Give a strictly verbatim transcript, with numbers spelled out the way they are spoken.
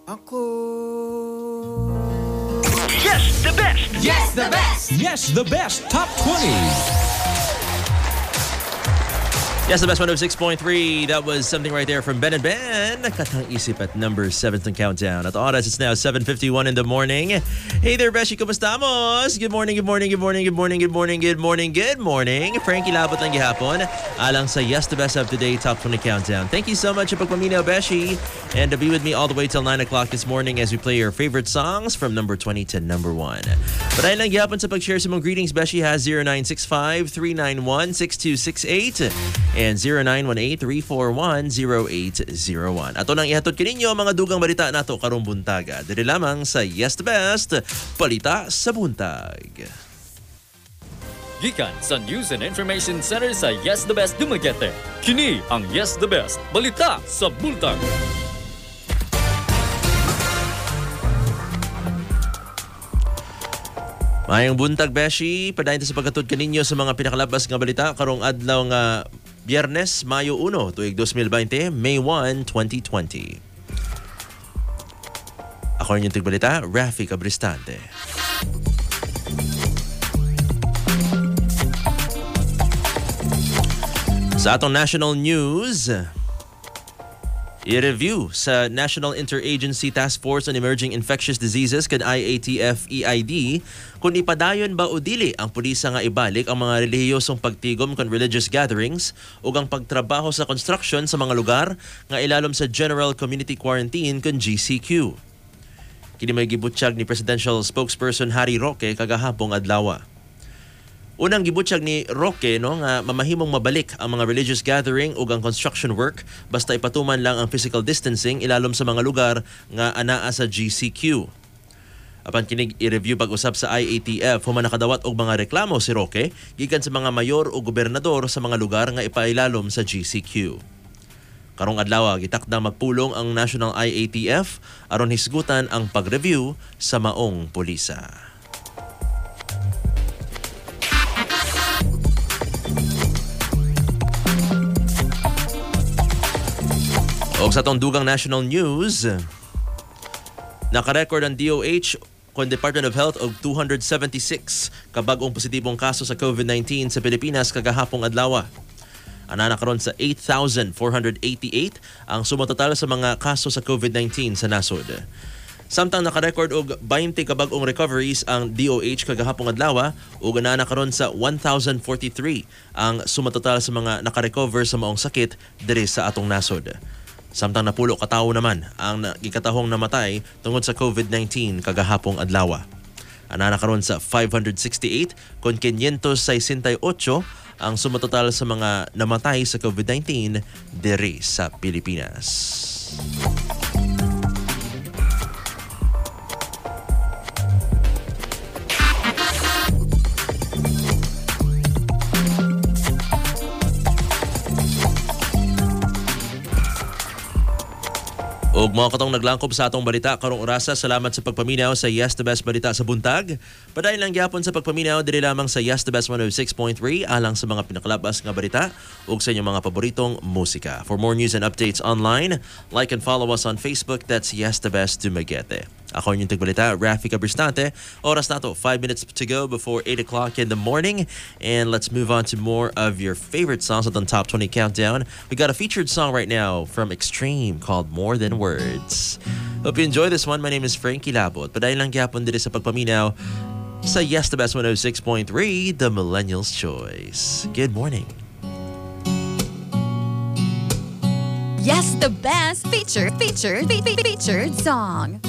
Ako. Yes, the best! Yes, the best! Yes, the best top twenty. Yes, the best one oh six point three. That was something right there from Ben and Ben. Katang isip at number seventh on countdown. At oras, it's now seven fifty-one in the morning. Hey there, Beshi. Kumustamos? Good morning, good morning, good morning, good morning, good morning, good morning, good morning. Frankie Labot ng gihapon. Alang sa Yes, the best of today top twenty countdown. Thank you so much for pagpaminaw, Beshi. And to be with me all the way till nine o'clock this morning as we play your favorite songs from number twenty to number one. But ay lang gihapon sa pag-share sa mong greetings, Beshi has zero nine six five, three nine one, six two six eight. And zero nine one eight, three four one, zero eight zero one. Ato nang ihatod kaninyo mga dugang balita nato karong buntaga. Dili lamang sa Yes the Best, Balita sa Buntag. Gikan sa News and Information Center sa Yes the Best Dumaguete. Kini ang Yes the Best, Balita sa Buntag. Mayang buntag, Beshi. Padayon sa pagkatod kaninyo sa mga pinakalabas nga balita karong adlaw nga Biyernes, Mayo uno, tuig twenty twenty, May first, twenty twenty. Ako rin yung tigbalita, Rafi Cabristante. Sa atong national news, i-review sa National Interagency Task Force on Emerging Infectious Diseases kan I A T F E I D kung ipadayon ba o dili ang pulisa nga ibalik ang mga relihiyosong pagtigom kan religious gatherings o ang pagtrabaho sa construction sa mga lugar nga ilalom sa General Community Quarantine kan G C Q. Kini may gibutsyag ni Presidential Spokesperson Harry Roque kagahapong adlaw. Unang gibutsyag ni Roque no nga mamahimong mabalik ang mga religious gathering ug ang construction work basta ipatuman lang ang physical distancing ilalom sa mga lugar nga anaa sa G C Q. Apan kinig i-review pag-usap sa I A T F human nakadawat og mga reklamo si Roque gikan sa mga mayor o gobernador sa mga lugar nga ipailalom sa G C Q. Karong adlaw gitakdang magpulong ang National I A T F aron hisgutan ang pag-review sa maong pulisa. O sa itong dugang national news, nakarecord ang D O H kung Department of Health og two hundred seventy-six kabag-ong positibong kaso sa COVID nineteen sa Pilipinas kagahapong adlaw. Ana karon sa eight thousand four hundred eighty-eight ang sumatotal sa mga kaso sa COVID nineteen sa nasod. Samtang nakarecord og twenty kabag-ong recoveries ang D O H kagahapong adlaw ug ana karon sa one thousand forty-three ang sumatotal sa mga nakarecover sa maong sakit diri sa atong nasod. Samtang napulo katawo naman ang gikatahong namatay tungod sa COVID nineteen kagahapong adlaw. Ana karon sa five hundred sixty-eight kon five hundred sixty-eight ang sumatotal sa mga namatay sa COVID nineteen diri sa Pilipinas. Og mga katong naglangkob sa atong balita karong orasa, salamat sa pagpaminaw sa Yes the Best Balita sa Buntag. Padayon lang gyapon sa pagpaminaw diri lamang sa Yes the Best one oh six point three alang sa mga pinakalabas nga balita ug sa inyong mga paboritong musika. For more news and updates online, like and follow us on Facebook. That's Yes the Best Dumaguete. Ako yung tigbalita, Rafi Cabristante. Oras na to, five minutes to go before eight o'clock in the morning. And let's move on to more of your favorite songs on the Top twenty Countdown. We got a featured song right now from Extreme called More Than Words. Hope you enjoy this one. My name is Frankie Labot. Padayon lang gyapon diri sa pagpaminaw sa Yes the Best one oh six point three, The Millennial's Choice. Good morning. Yes, the best featured, featured, fe- fe- featured song.